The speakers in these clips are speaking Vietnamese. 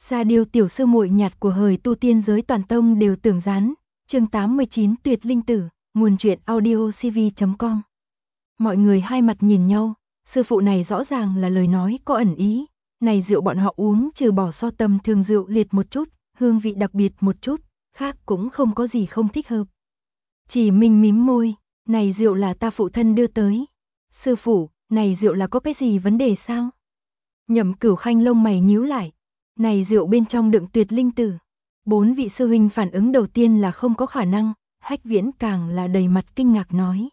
Sa Điêu tiểu sư muội nhạt của hời tu tiên giới toàn tông đều tưởng gián. Chương 89 Tuyệt Linh Tử, nguồn truyện audiocv.com. Mọi người hai mặt nhìn nhau, sư phụ này rõ ràng là lời nói có ẩn ý. Này rượu bọn họ uống trừ bỏ so tầm thường rượu liệt một chút, hương vị đặc biệt một chút, khác cũng không có gì không thích hợp. Chỉ mình mím môi, này rượu là ta phụ thân đưa tới. Sư phụ, này rượu là có cái gì vấn đề sao? Nhậm Cửu Khanh lông mày nhíu lại. Này rượu bên trong đựng Tuyệt Linh Tử. 4 vị sư huynh phản ứng đầu tiên là không có khả năng, Hách Viễn càng là đầy mặt kinh ngạc nói.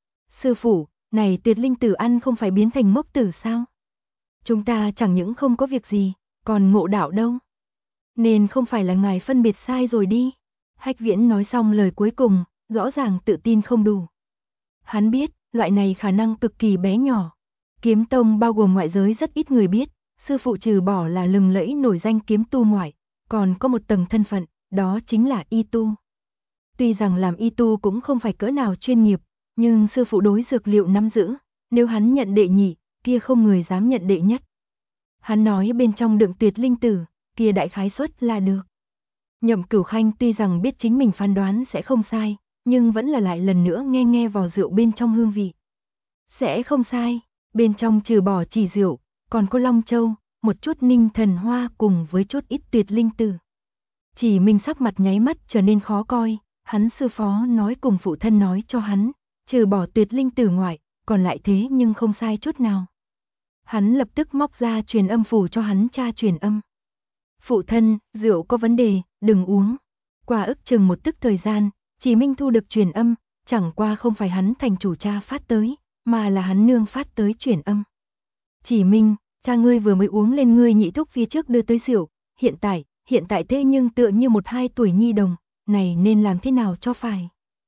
Sư phụ, này Tuyệt Linh Tử ăn không phải biến thành mốc tử sao? Chúng ta chẳng những không có việc gì, còn ngộ đạo đâu. Nên không phải là ngài phân biệt sai rồi đi. Hách Viễn nói xong lời cuối cùng, rõ ràng tự tin không đủ. Hắn biết, loại này khả năng cực kỳ bé nhỏ. Kiếm tông bao gồm ngoại giới rất ít người biết, sư phụ trừ bỏ là lừng lẫy nổi danh kiếm tu ngoại, còn có một tầng thân phận, đó chính là y tu. Tuy rằng làm y tu cũng không phải cỡ nào chuyên nghiệp, nhưng sư phụ đối dược liệu nắm giữ, nếu hắn nhận đệ nhị, kia không người dám nhận đệ nhất. Hắn nói bên trong đựng Tuyệt Linh Tử, kia đại khái suất là được. Nhậm Cửu Khanh tuy rằng biết chính mình phán đoán sẽ không sai, nhưng vẫn là lại lần nữa nghe vào rượu bên trong hương vị. Sẽ không sai, bên trong trừ bỏ chỉ rượu, còn có Long Châu, một chút Ninh Thần Hoa cùng với chút ít Tuyệt Linh Tử. Chỉ mình sắc mặt nháy mắt trở nên khó coi, hắn sư phó nói cùng phụ thân nói cho hắn, trừ bỏ Tuyệt Linh Tử ngoại, còn lại thế nhưng không sai chút nào. Hắn lập tức móc ra truyền âm phủ cho hắn cha truyền âm. Phụ thân, rượu có vấn đề, đừng uống. Qua ức chừng một tức thời gian, Chỉ Minh thu được truyền âm, chẳng qua không phải hắn thành chủ cha phát tới, mà là hắn nương phát tới truyền âm. Chỉ Minh, cha ngươi vừa mới uống lên ngươi nhị thúc phía trước đưa tới rượu, hiện tại thế nhưng tựa như 1-2 tuổi nhi đồng, này nên làm thế nào cho phải.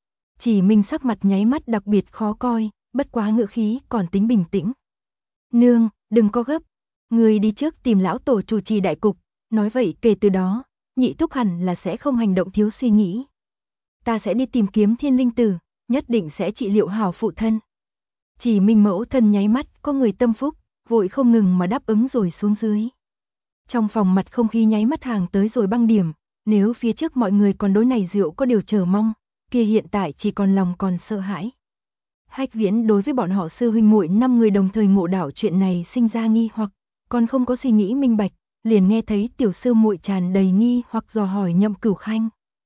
Chỉ Minh sắc mặt nháy mắt đặc biệt khó coi, bất quá ngữ khí còn tính bình tĩnh. Nương, đừng có gấp, ngươi đi trước tìm lão tổ chủ trì đại cục, nói vậy kể từ đó, nhị thúc hẳn là sẽ không hành động thiếu suy nghĩ. Ta sẽ đi tìm kiếm Thiên Linh Tử, nhất định sẽ trị liệu hảo phụ thân. Chỉ Minh mẫu thân nháy mắt có người tâm phúc, vội không ngừng mà đáp ứng rồi xuống dưới. Trong phòng mặt không khí nháy mắt hàng tới rồi băng điểm, nếu phía trước mọi người còn đối này rượu có điều chờ mong, kia hiện tại chỉ còn lòng còn sợ hãi. Hách Viễn đối với bọn họ sư huynh muội 5 người đồng thời ngộ đạo chuyện này sinh ra nghi hoặc, còn không có suy nghĩ minh bạch, liền nghe thấy tiểu sư muội tràn đầy nghi hoặc dò hỏi Nhậm Cửu Khanh.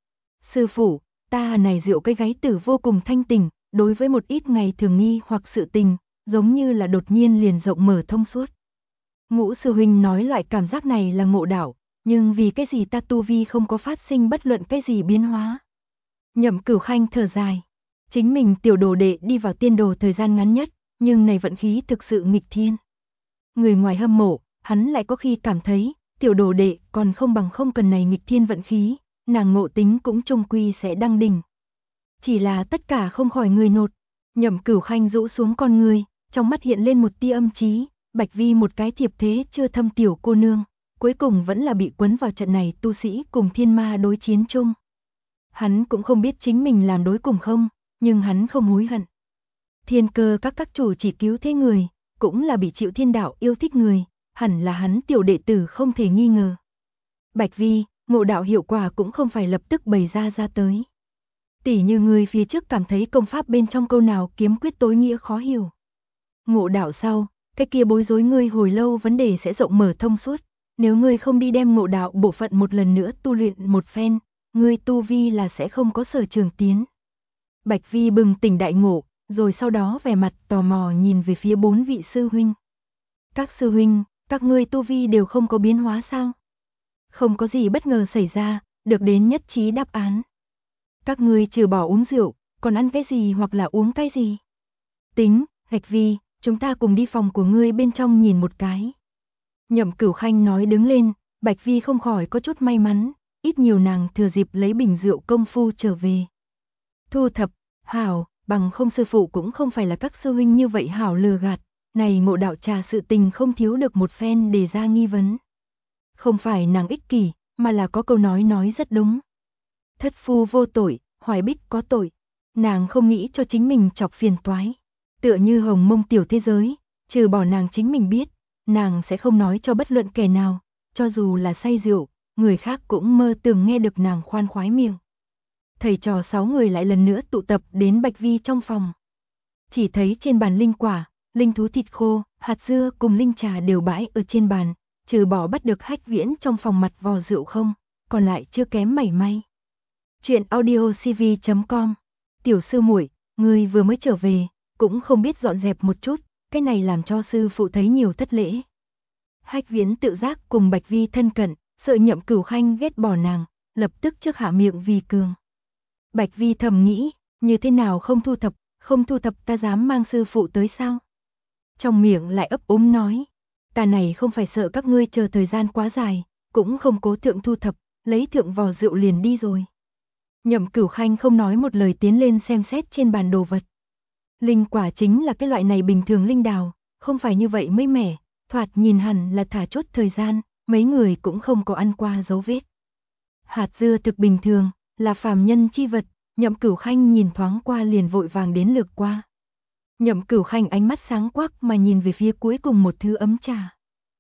Sư phụ, ta này rượu cây gáy tử vô cùng thanh tình, đối với một ít ngày thường nghi hoặc sự tình, giống như là đột nhiên liền rộng mở thông suốt. Ngũ sư huynh nói loại cảm giác này là ngộ đạo, nhưng vì cái gì ta tu vi không có phát sinh bất luận cái gì biến hóa. Nhậm Cửu Khanh thở dài, chính mình tiểu đồ đệ đi vào tiên đồ thời gian ngắn nhất, nhưng này vận khí thực sự nghịch thiên. Người ngoài hâm mộ, hắn lại có khi cảm thấy, tiểu đồ đệ còn không bằng không cần này nghịch thiên vận khí, nàng ngộ tính cũng chung quy sẽ đăng đỉnh. Chỉ là tất cả không khỏi người nột. Nhậm Cửu Khanh rũ xuống con người, trong mắt hiện lên một tia âm trí, Bạch Vi một cái thiệp thế chưa thâm tiểu cô nương, cuối cùng vẫn là bị quấn vào trận này tu sĩ cùng thiên ma đối chiến chung. Hắn cũng không biết chính mình làm đối cùng không, nhưng hắn không hối hận. Thiên Cơ các chủ chỉ cứu thế người, cũng là bị chịu thiên đạo yêu thích người, hẳn là hắn tiểu đệ tử không thể nghi ngờ. Bạch Vi, ngộ đạo hiệu quả cũng không phải lập tức bày ra tới. Tỉ như người phía trước cảm thấy công pháp bên trong câu nào kiếm quyết tối nghĩa khó hiểu. Ngộ đạo sau, cái kia bối rối ngươi hồi lâu vấn đề sẽ rộng mở thông suốt. Nếu ngươi không đi đem ngộ đạo bộ phận một lần nữa tu luyện một phen, ngươi tu vi là sẽ không có sở trường tiến. Bạch Vi bừng tỉnh đại ngộ, rồi sau đó vẻ mặt tò mò nhìn về phía 4 vị sư huynh. Các sư huynh, các ngươi tu vi đều không có biến hóa sao? Không có gì bất ngờ xảy ra, được đến nhất trí đáp án. Các ngươi trừ bỏ uống rượu, còn ăn cái gì hoặc là uống cái gì? Tính, Bạch Vi, chúng ta cùng đi phòng của ngươi bên trong nhìn một cái. Nhậm Cửu Khanh nói đứng lên, Bạch Vi không khỏi có chút may mắn, ít nhiều nàng thừa dịp lấy bình rượu công phu trở về. Thu thập, hảo, bằng không sư phụ cũng không phải là các sư huynh như vậy hảo lừa gạt, này ngộ đạo trà sự tình không thiếu được một phen đề ra nghi vấn. Không phải nàng ích kỷ, mà là có câu nói rất đúng. Thất phu vô tội, hoài bích có tội. Nàng không nghĩ cho chính mình chọc phiền toái. Tựa như hồng mông tiểu thế giới, trừ bỏ nàng chính mình biết, nàng sẽ không nói cho bất luận kẻ nào. cho dù là say rượu, người khác cũng mơ tưởng nghe được nàng khoan khoái miệng. Thầy trò 6 người lại lần nữa tụ tập đến Bạch Vi trong phòng. Chỉ thấy trên bàn linh quả, linh thú thịt khô, hạt dưa cùng linh trà đều bãi ở trên bàn, trừ bỏ bắt được Hách Viễn trong phòng mặt vò rượu không, còn lại chưa kém mảy may. Chuyện audiocv.com. Tiểu sư muội, ngươi vừa mới trở về, cũng không biết dọn dẹp một chút, cái này làm cho sư phụ thấy nhiều thất lễ. Hách Viễn tự giác cùng Bạch Vi thân cận, sợ Nhậm Cửu Khanh ghét bỏ nàng, lập tức trước hạ miệng vì cường. Bạch Vi thầm nghĩ, như thế nào không thu thập ta dám mang sư phụ tới sao? Trong miệng lại ấp úng nói, ta này không phải sợ các ngươi chờ thời gian quá dài, cũng không cố thượng thu thập, lấy thượng vò rượu liền đi rồi. Nhậm Cửu Khanh không nói một lời tiến lên xem xét trên bàn đồ vật. Linh quả chính là cái loại này bình thường linh đào, không phải như vậy mới mẻ, thoạt nhìn hẳn là thả chốt thời gian, mấy người cũng không có ăn qua dấu vết. Hạt dưa thực bình thường, là phàm nhân chi vật, Nhậm Cửu Khanh nhìn thoáng qua liền vội vàng đến lược qua. Nhậm Cửu Khanh ánh mắt sáng quắc mà nhìn về phía cuối cùng một thứ ấm trà.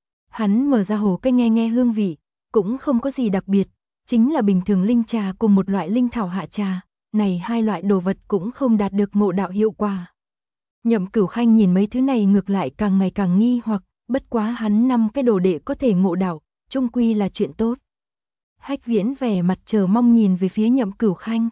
Hắn mở ra hồ cây nghe hương vị, cũng không có gì đặc biệt, chính là bình thường linh trà cùng một loại linh thảo hạ trà, này hai loại đồ vật cũng không đạt được ngộ đạo hiệu quả. Nhậm Cửu Khanh nhìn mấy thứ này ngược lại càng ngày càng nghi hoặc, bất quá hắn 5 cái đồ đệ có thể ngộ đạo, chung quy là chuyện tốt. Hách Viễn vẻ mặt chờ mong nhìn về phía Nhậm Cửu Khanh.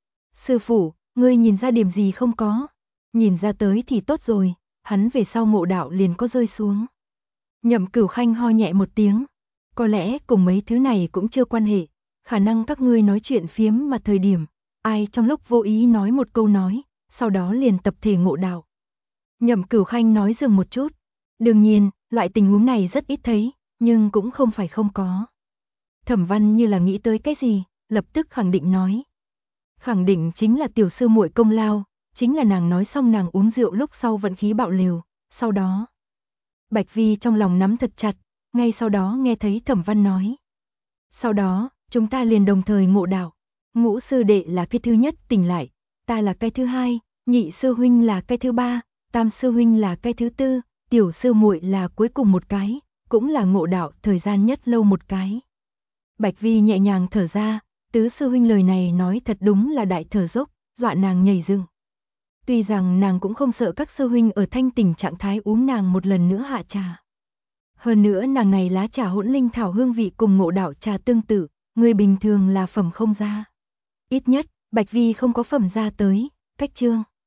Sư phụ, ngươi nhìn ra điểm gì không có? Nhìn ra tới thì tốt rồi, hắn về sau ngộ đạo liền có rơi xuống. Nhậm Cửu Khanh ho nhẹ một tiếng, có lẽ cùng mấy thứ này cũng chưa quan hệ, khả năng các ngươi nói chuyện phiếm mà thời điểm, ai trong lúc vô ý nói một câu nói, sau đó liền tập thể ngộ đạo. Nhậm Cửu Khanh nói dừng một chút, đương nhiên, loại tình huống này rất ít thấy, nhưng cũng không phải không có. Thẩm Văn như là nghĩ tới cái gì, lập tức khẳng định nói. Khẳng định chính là tiểu sư muội công lao, chính là nàng nói xong nàng uống rượu lúc sau vận khí bạo liều, sau đó. Bạch Vi trong lòng nắm thật chặt, ngay sau đó nghe thấy Thẩm Văn nói. Sau đó, chúng ta liền đồng thời ngộ đạo, Ngũ sư đệ là cái thứ nhất tỉnh lại, ta là cái thứ hai, nhị sư huynh là cái thứ ba, tam sư huynh là cái thứ tư, tiểu sư muội là cuối cùng một cái, cũng là ngộ đạo thời gian nhất lâu một cái. Bạch Vi nhẹ nhàng thở ra, tứ sư huynh lời này nói thật đúng là đại thở dốc, dọa nàng nhảy dựng. Tuy rằng nàng cũng không sợ các sư huynh ở thanh tỉnh trạng thái uống nàng một lần nữa hạ trà. Hơn nữa nàng này lá trà hỗn linh thảo hương vị cùng ngộ đạo trà tương tự, người bình thường là phẩm không ra. Ít nhất, Bạch Vi không có phẩm ra tới, cách chương.